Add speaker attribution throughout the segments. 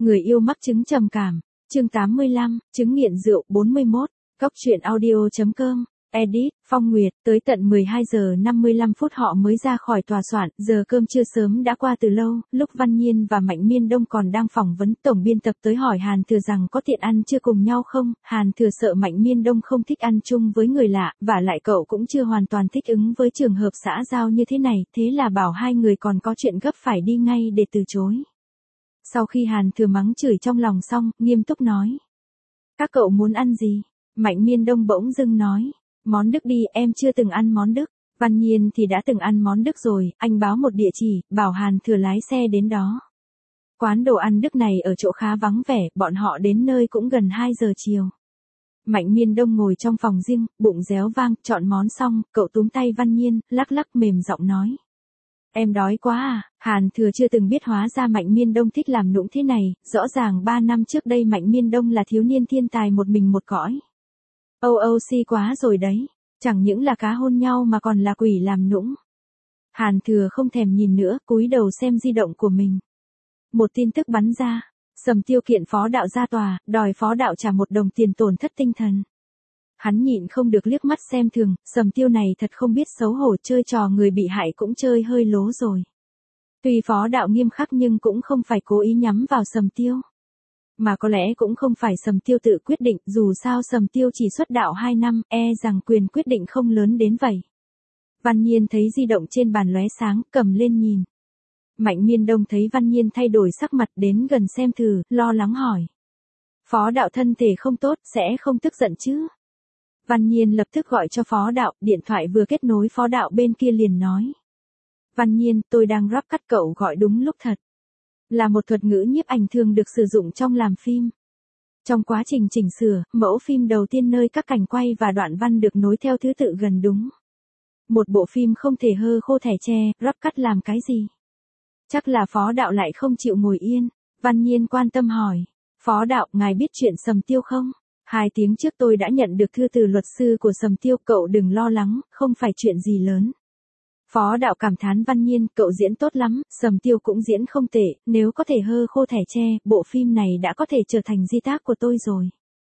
Speaker 1: Người yêu mắc chứng trầm cảm. Chương 85, chứng nghiện rượu 41. Cóc truyện audio.com. Edit, Phong Nguyệt, tới tận 12 giờ 55 phút họ mới ra khỏi tòa soạn, giờ cơm trưa sớm đã qua từ lâu, lúc Văn Nhiên và Mạnh Miên Đông còn đang phỏng vấn, tổng biên tập tới hỏi Hàn Thừa rằng có tiện ăn trưa cùng nhau không, Hàn Thừa sợ Mạnh Miên Đông không thích ăn chung với người lạ, và lại cậu cũng chưa hoàn toàn thích ứng với trường hợp xã giao như thế này, thế là bảo hai người còn có chuyện gấp phải đi ngay để từ chối. Sau khi Hàn Thừa mắng chửi trong lòng xong, nghiêm túc nói. Các cậu muốn ăn gì? Mạnh Miên Đông bỗng dưng nói. Món Đức đi, em chưa từng ăn món Đức. Văn Nhiên thì đã từng ăn món Đức rồi, anh báo một địa chỉ, bảo Hàn Thừa lái xe đến đó. Quán đồ ăn Đức này ở chỗ khá vắng vẻ, bọn họ đến nơi cũng gần 2 giờ chiều. Mạnh Miên Đông ngồi trong phòng riêng, bụng réo vang, chọn món xong, cậu túm tay Văn Nhiên, lắc lắc mềm giọng nói. Em đói quá à, Hàn Thừa chưa từng biết hóa ra Mạnh Miên Đông thích làm nũng thế này, rõ ràng 3 năm trước đây Mạnh Miên Đông là thiếu niên thiên tài một mình một cõi. Si quá rồi đấy, chẳng những là cá hôn nhau mà còn là quỷ làm nũng. Hàn Thừa không thèm nhìn nữa, cúi đầu xem di động của mình. Một tin tức bắn ra, Sầm Tiêu kiện phó đạo ra tòa, đòi phó đạo trả 1 đồng tiền tổn thất tinh thần. Hắn nhịn không được liếc mắt xem thường, Sầm Tiêu này thật không biết xấu hổ, chơi trò người bị hại cũng chơi hơi lố rồi. Tuy phó đạo nghiêm khắc nhưng cũng không phải cố ý nhắm vào Sầm Tiêu. Mà có lẽ cũng không phải Sầm Tiêu tự quyết định, dù sao Sầm Tiêu chỉ xuất đạo 2 năm, rằng quyền quyết định không lớn đến vậy. Văn Nhiên thấy di động trên bàn lóe sáng, cầm lên nhìn. Mạnh Miên Đông thấy Văn Nhiên thay đổi sắc mặt đến gần xem thử, lo lắng hỏi. Phó đạo thân thể không tốt, sẽ không tức giận chứ? Văn Nhiên lập tức gọi cho phó đạo, điện thoại vừa kết nối phó đạo bên kia liền nói. Văn Nhiên, tôi đang rap cắt, cậu gọi đúng lúc thật. Là một thuật ngữ nhiếp ảnh thường được sử dụng trong làm phim. Trong quá trình chỉnh sửa, mẫu phim đầu tiên nơi các cảnh quay và đoạn văn được nối theo thứ tự gần đúng. Một bộ phim không thể hơ khô thẻ tre, rap cắt làm cái gì? Chắc là phó đạo lại không chịu ngồi yên. Văn Nhiên quan tâm hỏi. Phó đạo, ngài biết chuyện Sầm Tiêu không? 2 tiếng trước tôi đã nhận được thư từ luật sư của Sầm Tiêu, cậu đừng lo lắng, không phải chuyện gì lớn. Phó đạo cảm thán Văn Nhiên, cậu diễn tốt lắm, Sầm Tiêu cũng diễn không tệ, nếu có thể hơ khô thẻ tre, bộ phim này đã có thể trở thành di tác của tôi rồi.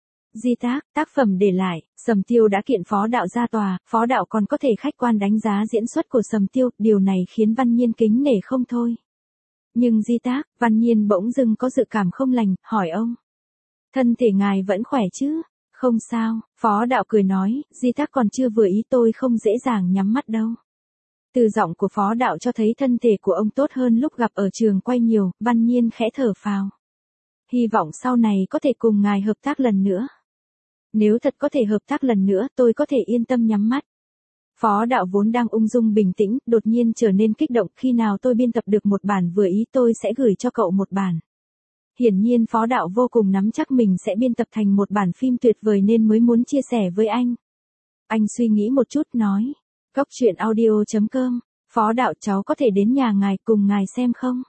Speaker 1: Di tác, tác phẩm để lại, Sầm Tiêu đã kiện phó đạo ra tòa, phó đạo còn có thể khách quan đánh giá diễn xuất của Sầm Tiêu, điều này khiến Văn Nhiên kính nể không thôi. Nhưng di tác, Văn Nhiên bỗng dưng có dự cảm không lành, hỏi ông. Thân thể ngài vẫn khỏe chứ? Không sao, phó đạo cười nói, di tác còn chưa vừa ý, tôi không dễ dàng nhắm mắt đâu. Từ giọng của phó đạo cho thấy thân thể của ông tốt hơn lúc gặp ở trường quay nhiều, Văn Nhiên khẽ thở phào. Hy vọng sau này có thể cùng ngài hợp tác lần nữa. Nếu thật có thể hợp tác lần nữa, tôi có thể yên tâm nhắm mắt. Phó đạo vốn đang ung dung bình tĩnh, đột nhiên trở nên kích động, khi nào tôi biên tập được một bản vừa ý tôi sẽ gửi cho cậu một bản. Hiển nhiên phó đạo vô cùng nắm chắc mình sẽ biên tập thành một bản phim tuyệt vời nên mới muốn chia sẻ với anh. Anh suy nghĩ một chút nói. Cóc truyện audio.com. Phó đạo, cháu có thể đến nhà ngài cùng ngài xem không?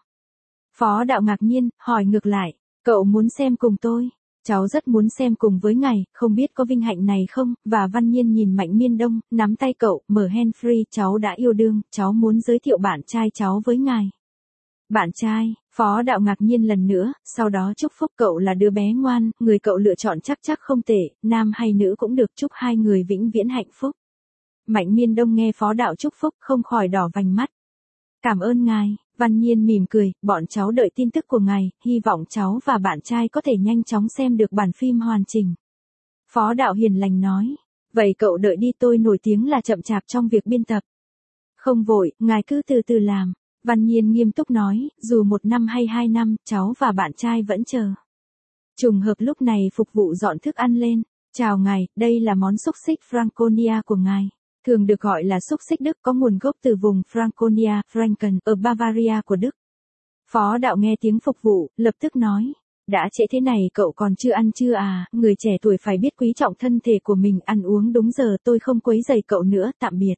Speaker 1: Phó đạo ngạc nhiên, hỏi ngược lại. Cậu muốn xem cùng tôi? Cháu rất muốn xem cùng với ngài, không biết có vinh hạnh này không? Và Văn Nhiên nhìn Mạnh Miên Đông, nắm tay cậu, mở hand free, cháu đã yêu đương, cháu muốn giới thiệu bạn trai cháu với ngài. Bạn trai, phó đạo ngạc nhiên lần nữa, sau đó chúc phúc cậu là đứa bé ngoan, người cậu lựa chọn chắc không tệ, nam hay nữ cũng được, chúc hai người vĩnh viễn hạnh phúc. Mạnh Miên Đông nghe phó đạo chúc phúc không khỏi đỏ vành mắt. Cảm ơn ngài, Văn Nhiên mỉm cười, bọn cháu đợi tin tức của ngài, hy vọng cháu và bạn trai có thể nhanh chóng xem được bản phim hoàn chỉnh. Phó đạo hiền lành nói, vậy cậu đợi đi, tôi nổi tiếng là chậm chạp trong việc biên tập. Không vội, ngài cứ từ từ làm. Văn Nhiên nghiêm túc nói, dù 1 năm hay 2 năm, cháu và bạn trai vẫn chờ. Trùng hợp lúc này phục vụ dọn thức ăn lên. Chào ngài, đây là món xúc xích Franconia của ngài. Thường được gọi là xúc xích Đức, có nguồn gốc từ vùng Franconia, Franken, ở Bavaria của Đức. Phó đạo nghe tiếng phục vụ, lập tức nói. Đã trễ thế này cậu còn chưa ăn chưa à, người trẻ tuổi phải biết quý trọng thân thể của mình, ăn uống đúng giờ, tôi không quấy rầy cậu nữa, tạm biệt.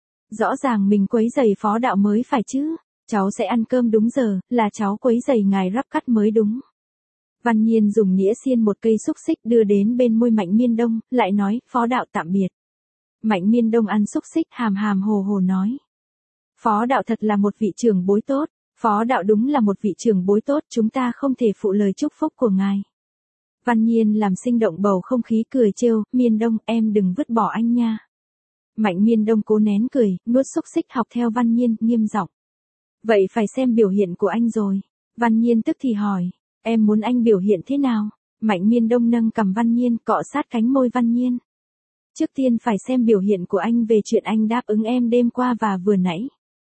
Speaker 1: Rõ ràng mình quấy rầy phó đạo mới phải chứ. Cháu sẽ ăn cơm đúng giờ, là cháu quấy rầy ngài rắp cắt mới đúng. Văn Nhiên dùng nĩa xiên một cây xúc xích đưa đến bên môi Mạnh Miên Đông, lại nói, phó đạo tạm biệt. Mạnh Miên Đông ăn xúc xích hàm hàm hồ hồ nói. Phó đạo thật là một vị trưởng bối tốt. Phó đạo đúng là một vị trưởng bối tốt, chúng ta không thể phụ lời chúc phúc của ngài. Văn Nhiên làm sinh động bầu không khí cười trêu, Miên Đông em đừng vứt bỏ anh nha. Mạnh Miên Đông cố nén cười, nuốt xúc xích học theo Văn Nhiên, nghiêm giọng. Vậy phải xem biểu hiện của anh rồi. Văn Nhiên tức thì hỏi, em muốn anh biểu hiện thế nào? Mạnh Miên Đông nâng cằm Văn Nhiên, cọ sát cánh môi Văn Nhiên. Trước tiên phải xem biểu hiện của anh về chuyện anh đáp ứng em đêm qua và vừa nãy.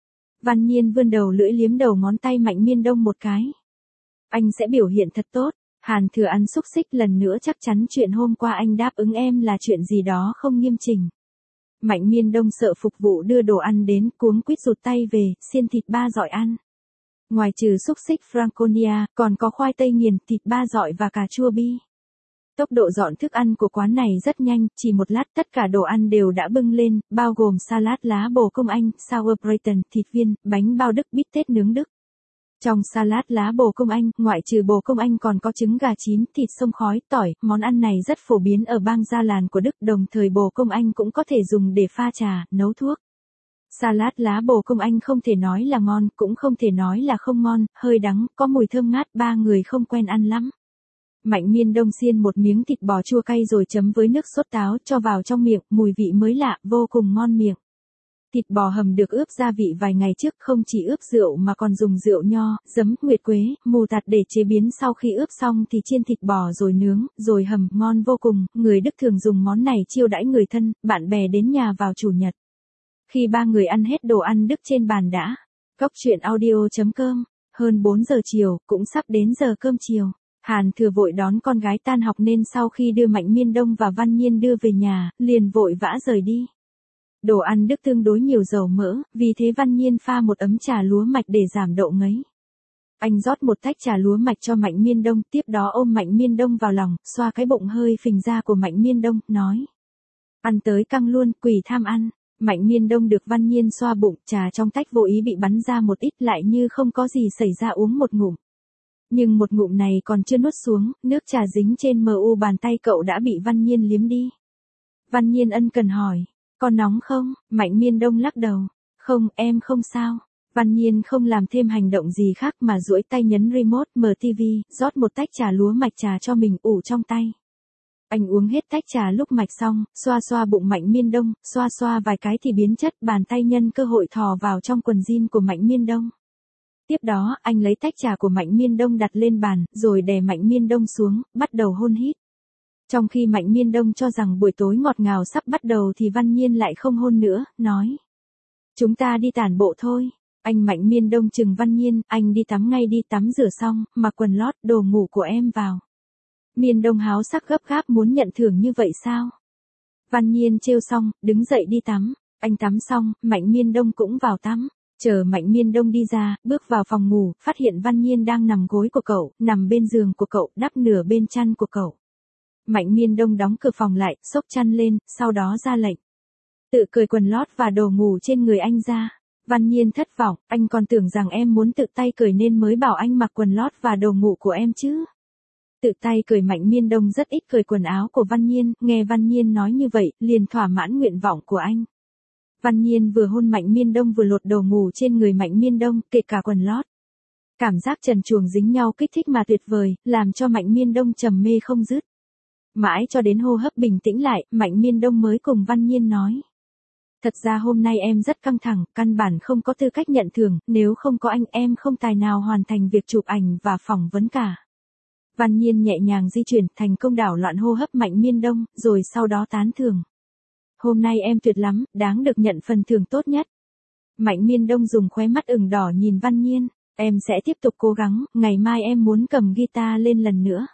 Speaker 1: Văn Nhiên vươn đầu lưỡi liếm đầu ngón tay Mạnh Miên Đông một cái. Anh sẽ biểu hiện thật tốt. Hàn Thừa ăn xúc xích lần nữa chắc chắn chuyện hôm qua anh đáp ứng em là chuyện gì đó không nghiêm chỉnh. Mạnh Miên Đông sợ phục vụ đưa đồ ăn đến, cuống quýt rụt tay về, xiên thịt ba dọi ăn. Ngoài trừ xúc xích Franconia, còn có khoai tây nghiền, thịt ba dọi và cà chua bi. Tốc độ dọn thức ăn của quán này rất nhanh, chỉ một lát tất cả đồ ăn đều đã bưng lên, bao gồm salad lá bồ công anh, sauerbraten, thịt viên, bánh bao Đức, bít tết nướng Đức. Trong salad lá bồ công anh, ngoại trừ bồ công anh còn có trứng gà chín, thịt xông khói, tỏi, món ăn này rất phổ biến ở bang Gia Làn của Đức, đồng thời bồ công anh cũng có thể dùng để pha trà, nấu thuốc. Salad lá bồ công anh không thể nói là ngon, cũng không thể nói là không ngon, hơi đắng, có mùi thơm ngát, ba người không quen ăn lắm. Mạnh Miên Đông xiên một miếng thịt bò chua cay rồi chấm với nước sốt táo cho vào trong miệng, mùi vị mới lạ, vô cùng ngon miệng. Thịt bò hầm được ướp gia vị vài ngày trước, không chỉ ướp rượu mà còn dùng rượu nho, giấm, nguyệt quế, mù tạt để chế biến, sau khi ướp xong thì chiên thịt bò rồi nướng, rồi hầm, ngon vô cùng. Người Đức thường dùng món này chiêu đãi người thân, bạn bè đến nhà vào chủ nhật. Khi ba người ăn hết đồ ăn Đức trên bàn đã, Cóc truyện audio.com, hơn 4 giờ chiều, cũng sắp đến giờ cơm chiều. Hàn Thừa vội đón con gái tan học nên sau khi đưa Mạnh Miên Đông và Văn Nhiên đưa về nhà, liền vội vã rời đi. Đồ ăn Đức tương đối nhiều dầu mỡ, vì thế Văn Nhiên pha một ấm trà lúa mạch để giảm độ ngấy. Anh rót một tách trà lúa mạch cho Mạnh Miên Đông, tiếp đó ôm Mạnh Miên Đông vào lòng, xoa cái bụng hơi phình ra của Mạnh Miên Đông, nói. Ăn tới căng luôn, quỷ tham ăn. Mạnh Miên Đông được Văn Nhiên xoa bụng, trà trong tách vô ý bị bắn ra một ít, lại như không có gì xảy ra, uống một ngụm. Nhưng một ngụm này còn chưa nuốt xuống, nước trà dính trên mu bàn tay cậu đã bị Văn Nhiên liếm đi. Văn Nhiên ân cần hỏi, còn nóng không? Mạnh Miên Đông lắc đầu, không, em không sao. Văn Nhiên không làm thêm hành động gì khác mà duỗi tay nhấn remote, mở TV, rót một tách trà lúa mạch trà cho mình ủ trong tay. Anh uống hết tách trà lúc mạch xong, xoa xoa bụng Mạnh Miên Đông, xoa xoa vài cái thì biến chất, bàn tay nhân cơ hội thò vào trong quần jean của Mạnh Miên Đông. Tiếp đó, anh lấy tách trà của Mạnh Miên Đông đặt lên bàn, rồi đè Mạnh Miên Đông xuống, bắt đầu hôn hít. Trong khi Mạnh Miên Đông cho rằng buổi tối ngọt ngào sắp bắt đầu thì Văn Nhiên lại không hôn nữa, nói. Chúng ta đi tản bộ thôi. Anh Mạnh Miên Đông chừng Văn Nhiên, anh đi tắm ngay đi, tắm rửa xong, mặc quần lót, đồ ngủ của em vào. Miên Đông háo sắc gấp gáp muốn nhận thưởng như vậy sao? Văn Nhiên trêu xong, đứng dậy đi tắm. Anh tắm xong, Mạnh Miên Đông cũng vào tắm. Chờ Mạnh Miên Đông đi ra, bước vào phòng ngủ, phát hiện Văn Nhiên đang nằm gối của cậu, nằm bên giường của cậu, đắp nửa bên chăn của cậu. Mạnh Miên Đông đóng cửa phòng lại, xốc chăn lên, sau đó ra lệnh. Tự cởi quần lót và đồ ngủ trên người anh ra. Văn Nhiên thất vọng, anh còn tưởng rằng em muốn tự tay cởi nên mới bảo anh mặc quần lót và đồ ngủ của em chứ. Tự tay cởi. Mạnh Miên Đông rất ít cởi quần áo của Văn Nhiên, nghe Văn Nhiên nói như vậy, liền thỏa mãn nguyện vọng của anh. Văn Nhiên vừa hôn Mạnh Miên Đông vừa lột đồ ngủ trên người Mạnh Miên Đông, kể cả quần lót. Cảm giác trần truồng dính nhau kích thích mà tuyệt vời, làm cho Mạnh Miên Đông trầm mê không dứt. Mãi cho đến hô hấp bình tĩnh lại, Mạnh Miên Đông mới cùng Văn Nhiên nói. Thật ra hôm nay em rất căng thẳng, căn bản không có tư cách nhận thưởng, nếu không có anh em không tài nào hoàn thành việc chụp ảnh và phỏng vấn cả. Văn Nhiên nhẹ nhàng di chuyển, thành công đảo loạn hô hấp Mạnh Miên Đông, rồi sau đó tán thưởng. Hôm nay em tuyệt lắm, đáng được nhận phần thưởng tốt nhất. Mạnh Miên Đông dùng khóe mắt ửng đỏ nhìn Văn Nhiên, em sẽ tiếp tục cố gắng, ngày mai em muốn cầm guitar lên lần nữa.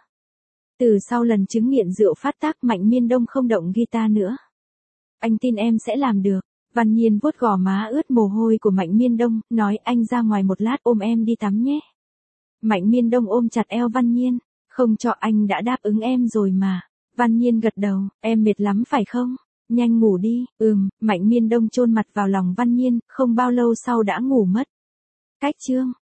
Speaker 1: Từ sau lần chứng nghiện rượu phát tác, Mạnh Miên Đông không động guitar nữa. Anh tin em sẽ làm được. Văn Nhiên vuốt gò má ướt mồ hôi của Mạnh Miên Đông, nói anh ra ngoài một lát ôm em đi tắm nhé. Mạnh Miên Đông ôm chặt eo Văn Nhiên, không cho anh đã đáp ứng em rồi mà. Văn Nhiên gật đầu, em mệt lắm phải không? Nhanh ngủ đi. Mạnh Miên Đông chôn mặt vào lòng Văn Nhiên, không bao lâu sau đã ngủ mất. Cách chương